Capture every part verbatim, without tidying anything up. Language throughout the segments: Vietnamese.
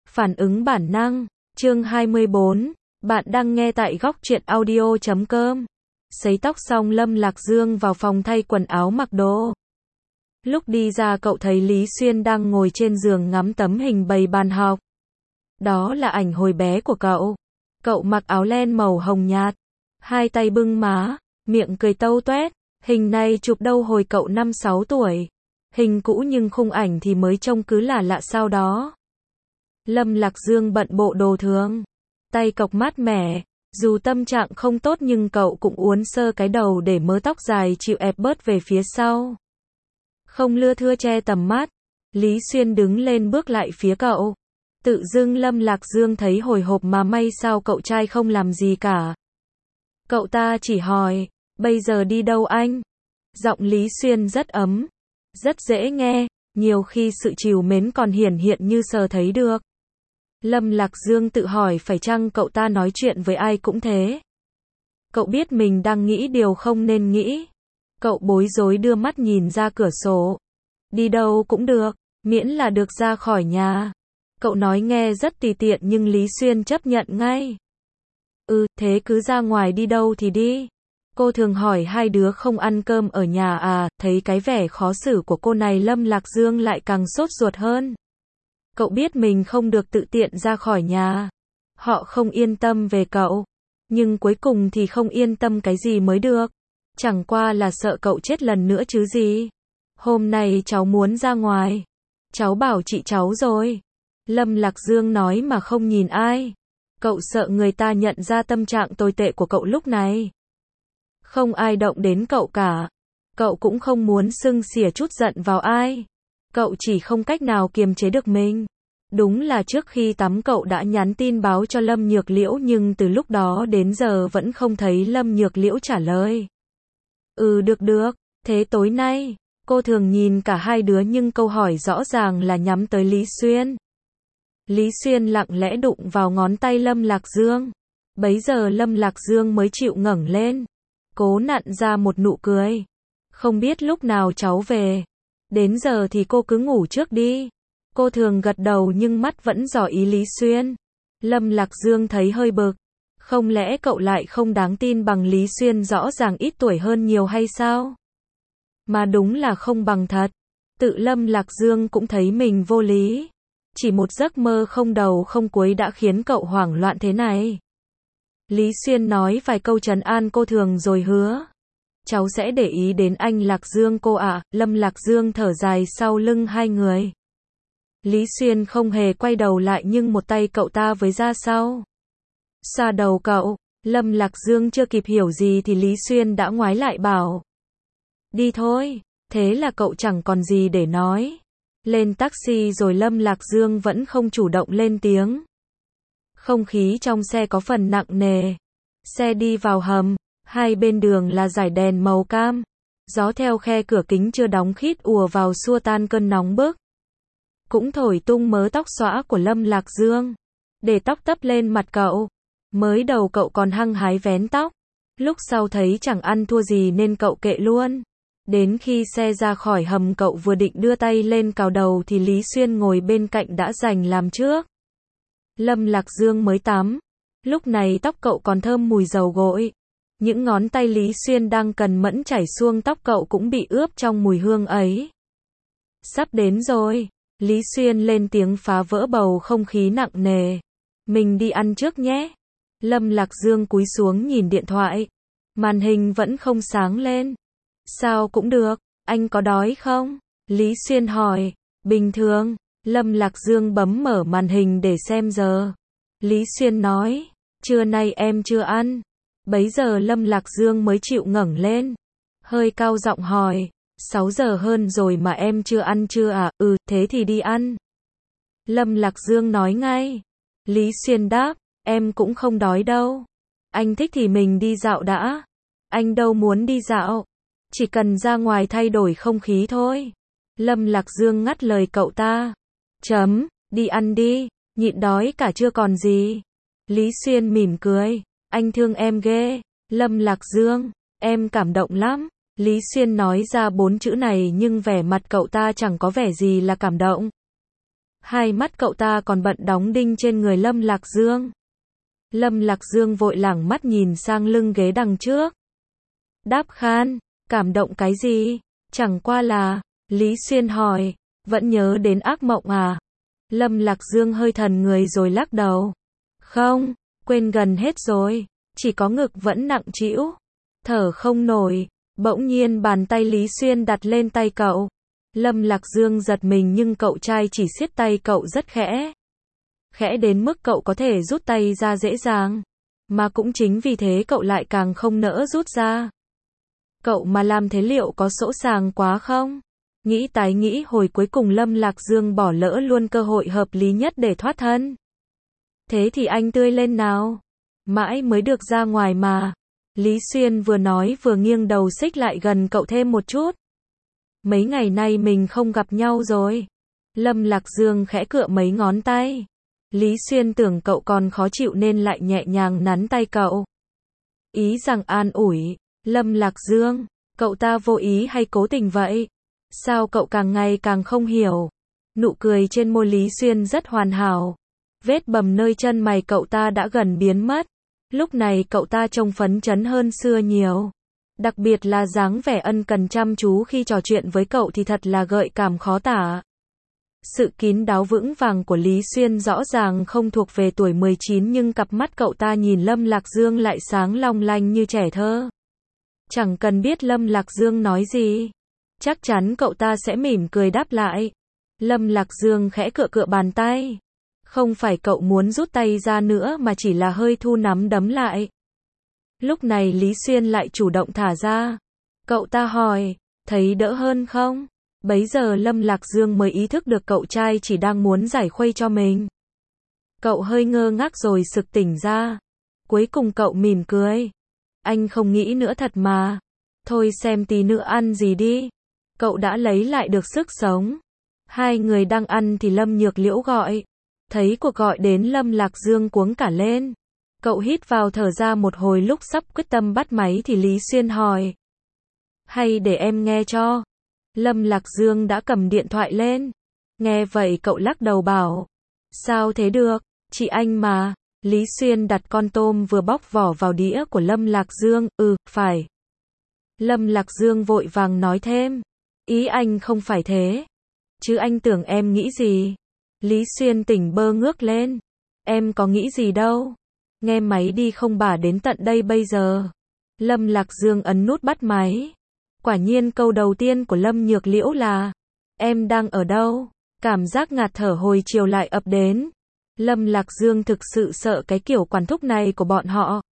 Phản ứng bản năng, chương hai mươi bốn, bạn đang nghe tại góc truyện audio chấm com. Sấy tóc xong Lâm Lạc Dương vào phòng thay quần áo mặc đồ. Lúc đi ra cậu thấy Lý Xuyên đang ngồi trên giường ngắm tấm hình bày bàn học. Đó là ảnh hồi bé của cậu. Cậu mặc áo len màu hồng nhạt, hai tay bưng má, miệng cười tâu toét. Hình này chụp đâu hồi cậu năm sáu tuổi. Hình cũ nhưng khung ảnh thì mới trông cứ là lạ sao đó. Lâm Lạc Dương bận bộ đồ thường, tay cộc mát mẻ, dù tâm trạng không tốt nhưng cậu cũng uốn sơ cái đầu để mớ tóc dài chịu ép bớt về phía sau. Không lưa thưa che tầm mắt, Lý Xuyên đứng lên bước lại phía cậu. Tự dưng Lâm Lạc Dương thấy hồi hộp mà may sao cậu trai không làm gì cả. Cậu ta chỉ hỏi, bây giờ đi đâu anh? Giọng Lý Xuyên rất ấm, rất dễ nghe, nhiều khi sự trìu mến còn hiển hiện như sờ thấy được. Lâm Lạc Dương tự hỏi phải chăng cậu ta nói chuyện với ai cũng thế. Cậu biết mình đang nghĩ điều không nên nghĩ. Cậu bối rối đưa mắt nhìn ra cửa sổ. Đi đâu cũng được, miễn là được ra khỏi nhà. Cậu nói nghe rất tùy tiện nhưng Lý Xuyên chấp nhận ngay. Ừ, thế cứ ra ngoài đi đâu thì đi. Cô thường hỏi hai đứa không ăn cơm ở nhà à, thấy cái vẻ khó xử của cô này Lâm Lạc Dương lại càng sốt ruột hơn. Cậu biết mình không được tự tiện ra khỏi nhà. Họ không yên tâm về cậu. Nhưng cuối cùng thì không yên tâm cái gì mới được. Chẳng qua là sợ cậu chết lần nữa chứ gì. Hôm nay cháu muốn ra ngoài. Cháu bảo chị cháu rồi. Lâm Lạc Dương nói mà không nhìn ai. Cậu sợ người ta nhận ra tâm trạng tồi tệ của cậu lúc này. Không ai động đến cậu cả. Cậu cũng không muốn xưng xỉa chút giận vào ai. Cậu chỉ không cách nào kiềm chế được mình. Đúng là trước khi tắm cậu đã nhắn tin báo cho Lâm Nhược Liễu nhưng từ lúc đó đến giờ vẫn không thấy Lâm Nhược Liễu trả lời. Ừ được được, thế tối nay, cô thường nhìn cả hai đứa nhưng câu hỏi rõ ràng là nhắm tới Lý Xuyên. Lý Xuyên lặng lẽ đụng vào ngón tay Lâm Lạc Dương. Bấy giờ Lâm Lạc Dương mới chịu ngẩng lên. Cố nặn ra một nụ cười. Không biết lúc nào cháu về. Đến giờ thì cô cứ ngủ trước đi. Cô thường gật đầu nhưng mắt vẫn dò ý Lý Xuyên. Lâm Lạc Dương thấy hơi bực. Không lẽ cậu lại không đáng tin bằng Lý Xuyên rõ ràng ít tuổi hơn nhiều hay sao? Mà đúng là không bằng thật. Tự Lâm Lạc Dương cũng thấy mình vô lý. Chỉ một giấc mơ không đầu không cuối đã khiến cậu hoảng loạn thế này. Lý Xuyên nói vài câu trấn an cô thường rồi hứa. Cháu sẽ để ý đến anh Lạc Dương cô ạ. À. Lâm Lạc Dương thở dài sau lưng hai người. Lý Xuyên không hề quay đầu lại nhưng một tay cậu ta với ra sau. Xoa đầu cậu, Lâm Lạc Dương chưa kịp hiểu gì thì Lý Xuyên đã ngoái lại bảo. Đi thôi, thế là cậu chẳng còn gì để nói. Lên taxi rồi Lâm Lạc Dương vẫn không chủ động lên tiếng. Không khí trong xe có phần nặng nề. Xe đi vào hầm, hai bên đường là dải đèn màu cam. Gió theo khe cửa kính chưa đóng khít ùa vào xua tan cơn nóng bức. Cũng thổi tung mớ tóc xõa của Lâm Lạc Dương. Để tóc tấp lên mặt cậu. Mới đầu cậu còn hăng hái vén tóc. Lúc sau thấy chẳng ăn thua gì nên cậu kệ luôn. Đến khi xe ra khỏi hầm cậu vừa định đưa tay lên cào đầu thì Lý Xuyên ngồi bên cạnh đã giành làm trước. Lâm Lạc Dương mới tắm. Lúc này tóc cậu còn thơm mùi dầu gội. Những ngón tay Lý Xuyên đang cần mẫn chảy xuông tóc cậu cũng bị ướp trong mùi hương ấy. Sắp đến rồi. Lý Xuyên lên tiếng phá vỡ bầu không khí nặng nề. Mình đi ăn trước nhé. Lâm Lạc Dương cúi xuống nhìn điện thoại. Màn hình vẫn không sáng lên. Sao cũng được, anh có đói không? Lý Xuyên hỏi. Bình thường. Lâm Lạc Dương bấm mở màn hình để xem giờ. Lý Xuyên nói. Trưa nay em chưa ăn. Bấy giờ Lâm Lạc Dương mới chịu ngẩng lên. Hơi cao giọng hỏi. sáu giờ hơn rồi mà em chưa ăn chưa à? Ừ, thế thì đi ăn. Lâm Lạc Dương nói ngay. Lý Xuyên đáp. Em cũng không đói đâu. Anh thích thì mình đi dạo đã. Anh đâu muốn đi dạo. Chỉ cần ra ngoài thay đổi không khí thôi. Lâm Lạc Dương ngắt lời cậu ta. Chấm, đi ăn đi, nhịn đói cả chưa còn gì. Lý Xuyên mỉm cười. Anh thương em ghê. Lâm Lạc Dương, em cảm động lắm. Lý Xuyên nói ra bốn chữ này nhưng vẻ mặt cậu ta chẳng có vẻ gì là cảm động. Hai mắt cậu ta còn bận đóng đinh trên người Lâm Lạc Dương. Lâm Lạc Dương vội lảng mắt nhìn sang lưng ghế đằng trước. Đáp khan, cảm động cái gì? Chẳng qua là, Lý Xuyên hỏi, vẫn nhớ đến ác mộng à? Lâm Lạc Dương hơi thần người rồi lắc đầu. Không, quên gần hết rồi, chỉ có ngực vẫn nặng trĩu, thở không nổi. Bỗng nhiên bàn tay Lý Xuyên đặt lên tay cậu. Lâm Lạc Dương giật mình nhưng cậu trai chỉ siết tay cậu rất khẽ. Khẽ đến mức cậu có thể rút tay ra dễ dàng. Mà cũng chính vì thế cậu lại càng không nỡ rút ra. Cậu mà làm thế liệu có sỗ sàng quá không? Nghĩ tái nghĩ hồi cuối cùng Lâm Lạc Dương bỏ lỡ luôn cơ hội hợp lý nhất để thoát thân. Thế thì anh tươi lên nào. Mãi mới được ra ngoài mà. Lý Xuyên vừa nói vừa nghiêng đầu xích lại gần cậu thêm một chút. Mấy ngày nay mình không gặp nhau rồi. Lâm Lạc Dương khẽ cựa mấy ngón tay. Lý Xuyên tưởng cậu còn khó chịu nên lại nhẹ nhàng nắn tay cậu. Ý rằng an ủi. Lâm Lạc Dương, cậu ta vô ý hay cố tình vậy? Sao cậu càng ngày càng không hiểu? Nụ cười trên môi Lý Xuyên rất hoàn hảo. Vết bầm nơi chân mày cậu ta đã gần biến mất. Lúc này cậu ta trông phấn chấn hơn xưa nhiều. Đặc biệt là dáng vẻ ân cần chăm chú khi trò chuyện với cậu thì thật là gợi cảm khó tả. Sự kín đáo vững vàng của Lý Xuyên rõ ràng không thuộc về tuổi mười chín nhưng cặp mắt cậu ta nhìn Lâm Lạc Dương lại sáng long lanh như trẻ thơ. Chẳng cần biết Lâm Lạc Dương nói gì. Chắc chắn cậu ta sẽ mỉm cười đáp lại. Lâm Lạc Dương khẽ cựa cựa bàn tay. Không phải cậu muốn rút tay ra nữa mà chỉ là hơi thu nắm đấm lại. Lúc này Lý Xuyên lại chủ động thả ra. Cậu ta hỏi, thấy đỡ hơn không? Bấy giờ Lâm Lạc Dương mới ý thức được cậu trai chỉ đang muốn giải khuây cho mình. Cậu hơi ngơ ngác rồi sực tỉnh ra. Cuối cùng cậu mỉm cười. Anh không nghĩ nữa thật mà. Thôi xem tí nữa ăn gì đi. Cậu đã lấy lại được sức sống. Hai người đang ăn thì Lâm Nhược Liễu gọi. Thấy cuộc gọi đến Lâm Lạc Dương cuống cả lên. Cậu hít vào thở ra một hồi lúc sắp quyết tâm bắt máy thì Lý Xuyên hỏi. Hay để em nghe cho? Lâm Lạc Dương đã cầm điện thoại lên. Nghe vậy cậu lắc đầu bảo. Sao thế được, chị anh mà. Lý Xuyên đặt con tôm vừa bóc vỏ vào đĩa của Lâm Lạc Dương. Ừ, phải. Lâm Lạc Dương vội vàng nói thêm. Ý anh không phải thế. Chứ anh tưởng em nghĩ gì? Lý Xuyên tỉnh bơ ngước lên. Em có nghĩ gì đâu. Nghe máy đi không bà đến tận đây bây giờ. Lâm Lạc Dương ấn nút bắt máy. Quả nhiên câu đầu tiên của Lâm Nhược Liễu là. Em đang ở đâu? Cảm giác ngạt thở hồi chiều lại ập đến. Lâm Lạc Dương thực sự sợ cái kiểu quản thúc này của bọn họ.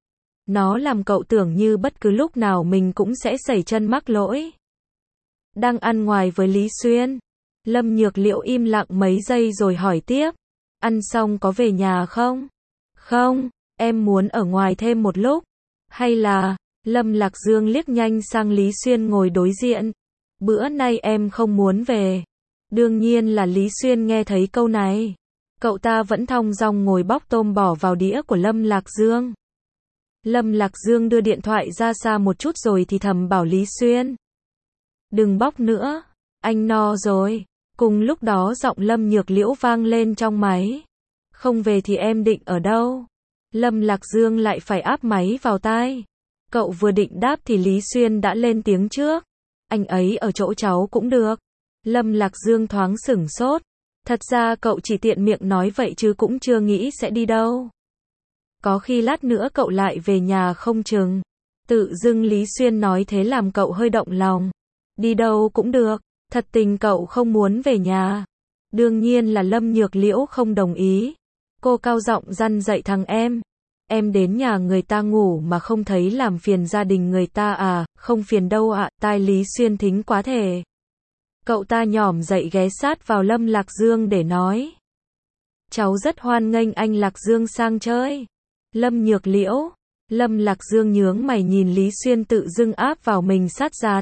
Nó làm cậu tưởng như bất cứ lúc nào mình cũng sẽ sẩy chân mắc lỗi. Đang ăn ngoài với Lý Xuyên. Lâm Nhược Liễu im lặng mấy giây rồi hỏi tiếp. Ăn xong có về nhà không? Không, em muốn ở ngoài thêm một lúc. Hay là, Lâm Lạc Dương liếc nhanh sang Lý Xuyên ngồi đối diện. Bữa nay em không muốn về. Đương nhiên là Lý Xuyên nghe thấy câu này. Cậu ta vẫn thong dong ngồi bóc tôm bỏ vào đĩa của Lâm Lạc Dương. Lâm Lạc Dương đưa điện thoại ra xa một chút rồi thì thầm bảo Lý Xuyên. Đừng bóc nữa, anh no rồi. Cùng lúc đó giọng Lâm Nhược Liễu vang lên trong máy. Không về thì em định ở đâu? Lâm Lạc Dương lại phải áp máy vào tai. Cậu vừa định đáp thì Lý Xuyên đã lên tiếng trước. Anh ấy ở chỗ cháu cũng được. Lâm Lạc Dương thoáng sửng sốt. Thật ra cậu chỉ tiện miệng nói vậy chứ cũng chưa nghĩ sẽ đi đâu. Có khi lát nữa cậu lại về nhà không chừng. Tự dưng Lý Xuyên nói thế làm cậu hơi động lòng. Đi đâu cũng được. Thật tình cậu không muốn về nhà. Đương nhiên là Lâm Nhược Liễu không đồng ý. Cô cao giọng răn dạy thằng em. Em đến nhà người ta ngủ mà không thấy làm phiền gia đình người ta à? Không phiền đâu ạ. Tai Lý Xuyên thính quá thể. Cậu ta nhỏm dậy ghé sát vào Lâm Lạc Dương để nói. Cháu rất hoan nghênh anh Lạc Dương sang chơi. Lâm Nhược Liễu. Lâm Lạc Dương nhướng mày nhìn Lý Xuyên tự dưng áp vào mình sát giạt.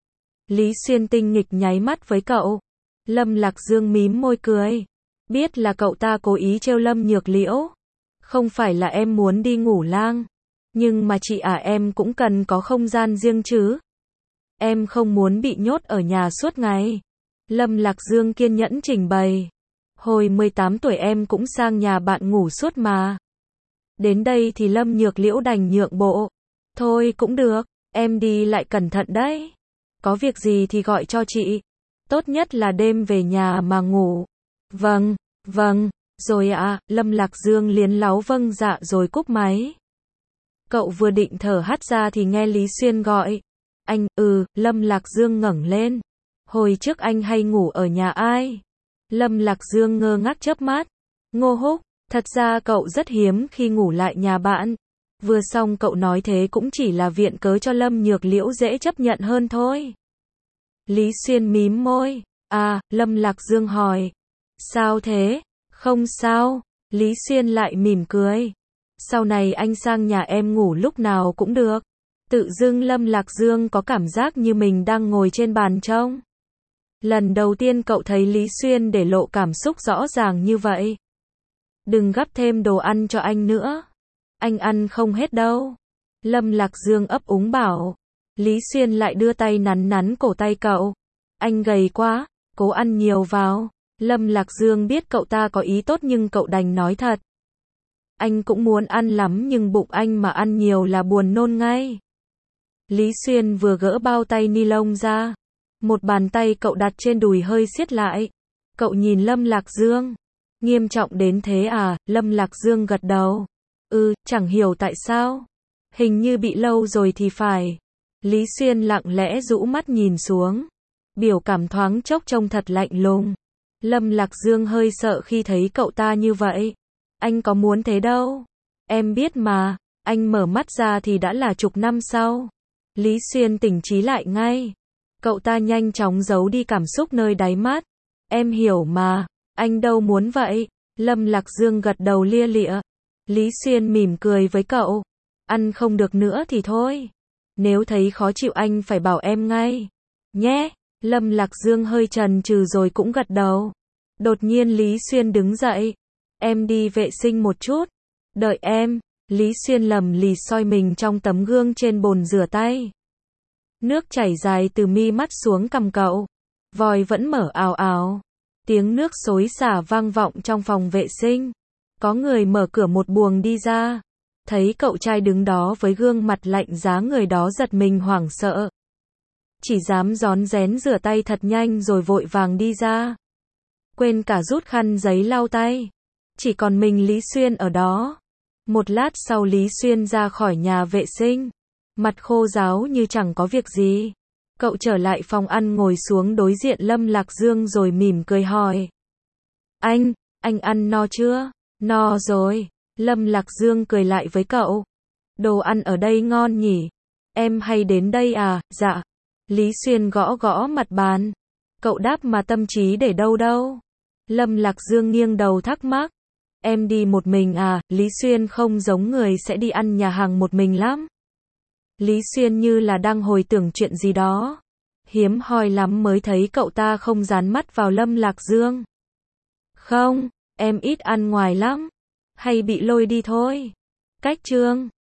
Lý Xuyên tinh nghịch nháy mắt với cậu. Lâm Lạc Dương mím môi cười. Biết là cậu ta cố ý trêu Lâm Nhược Liễu. Không phải là em muốn đi ngủ lang. Nhưng mà chị à em cũng cần có không gian riêng chứ. Em không muốn bị nhốt ở nhà suốt ngày. Lâm Lạc Dương kiên nhẫn trình bày. Hồi mười tám tuổi em cũng sang nhà bạn ngủ suốt mà. Đến đây thì Lâm Nhược Liễu đành nhượng bộ. Thôi cũng được, em đi lại cẩn thận đấy. Có việc gì thì gọi cho chị. Tốt nhất là đêm về nhà mà ngủ. Vâng, vâng, rồi ạ, à, Lâm Lạc Dương liến láu vâng dạ rồi cúp máy. Cậu vừa định thở hắt ra thì nghe Lý Xuyên gọi. Anh, ừ, Lâm Lạc Dương ngẩng lên. Hồi trước anh hay ngủ ở nhà ai? Lâm Lạc Dương ngơ ngác chớp mắt. Ngô Húc, thật ra cậu rất hiếm khi ngủ lại nhà bạn. Vừa xong cậu nói thế cũng chỉ là viện cớ cho Lâm Nhược Liễu dễ chấp nhận hơn thôi. Lý Xuyên mím môi. À, Lâm Lạc Dương hỏi. Sao thế? Không sao. Lý Xuyên lại mỉm cười. Sau này anh sang nhà em ngủ lúc nào cũng được. Tự dưng Lâm Lạc Dương có cảm giác như mình đang ngồi trên bàn trông. Lần đầu tiên cậu thấy Lý Xuyên để lộ cảm xúc rõ ràng như vậy. Đừng gắp thêm đồ ăn cho anh nữa. Anh ăn không hết đâu. Lâm Lạc Dương ấp úng bảo. Lý Xuyên lại đưa tay nắn nắn cổ tay cậu. Anh gầy quá, cố ăn nhiều vào. Lâm Lạc Dương biết cậu ta có ý tốt nhưng cậu đành nói thật. Anh cũng muốn ăn lắm nhưng bụng anh mà ăn nhiều là buồn nôn ngay. Lý Xuyên vừa gỡ bao tay ni lông ra. Một bàn tay cậu đặt trên đùi hơi siết lại. Cậu nhìn Lâm Lạc Dương. Nghiêm trọng đến thế à? Lâm Lạc Dương gật đầu. Ừ, chẳng hiểu tại sao. Hình như bị lâu rồi thì phải. Lý Xuyên lặng lẽ rũ mắt nhìn xuống. Biểu cảm thoáng chốc trông thật lạnh lùng. Lâm Lạc Dương hơi sợ khi thấy cậu ta như vậy. Anh có muốn thế đâu. Em biết mà. Anh mở mắt ra thì đã là chục năm sau. Lý Xuyên tỉnh trí lại ngay. Cậu ta nhanh chóng giấu đi cảm xúc nơi đáy mắt. Em hiểu mà. Anh đâu muốn vậy. Lâm Lạc Dương gật đầu lia lịa. Lý Xuyên mỉm cười với cậu. Ăn không được nữa thì thôi. Nếu thấy khó chịu anh phải bảo em ngay. Nhé. Lâm Lạc Dương hơi chần chừ rồi cũng gật đầu. Đột nhiên Lý Xuyên đứng dậy. Em đi vệ sinh một chút. Đợi em. Lý Xuyên lầm lì soi mình trong tấm gương trên bồn rửa tay. Nước chảy dài từ mi mắt xuống cằm cậu. Vòi vẫn mở ào ào. Tiếng nước xối xả vang vọng trong phòng vệ sinh. Có người mở cửa một buồng đi ra. Thấy cậu trai đứng đó với gương mặt lạnh giá, người đó giật mình hoảng sợ. Chỉ dám rón rén rửa tay thật nhanh rồi vội vàng đi ra. Quên cả rút khăn giấy lau tay. Chỉ còn mình Lý Xuyên ở đó. Một lát sau Lý Xuyên ra khỏi nhà vệ sinh. Mặt khô ráo như chẳng có việc gì. Cậu trở lại phòng ăn ngồi xuống đối diện Lâm Lạc Dương rồi mỉm cười hỏi. Anh, anh ăn no chưa? No rồi. Lâm Lạc Dương cười lại với cậu. Đồ ăn ở đây ngon nhỉ? Em hay đến đây à? Dạ. Lý Xuyên gõ gõ mặt bàn. Cậu đáp mà tâm trí để đâu đâu? Lâm Lạc Dương nghiêng đầu thắc mắc. Em đi một mình à? Lý Xuyên không giống người sẽ đi ăn nhà hàng một mình lắm. Lý Xuyên như là đang hồi tưởng chuyện gì đó. Hiếm hoi lắm mới thấy cậu ta không dán mắt vào Lâm Lạc Dương. Không, em ít ăn ngoài lắm. Hay bị lôi đi thôi. Cách chương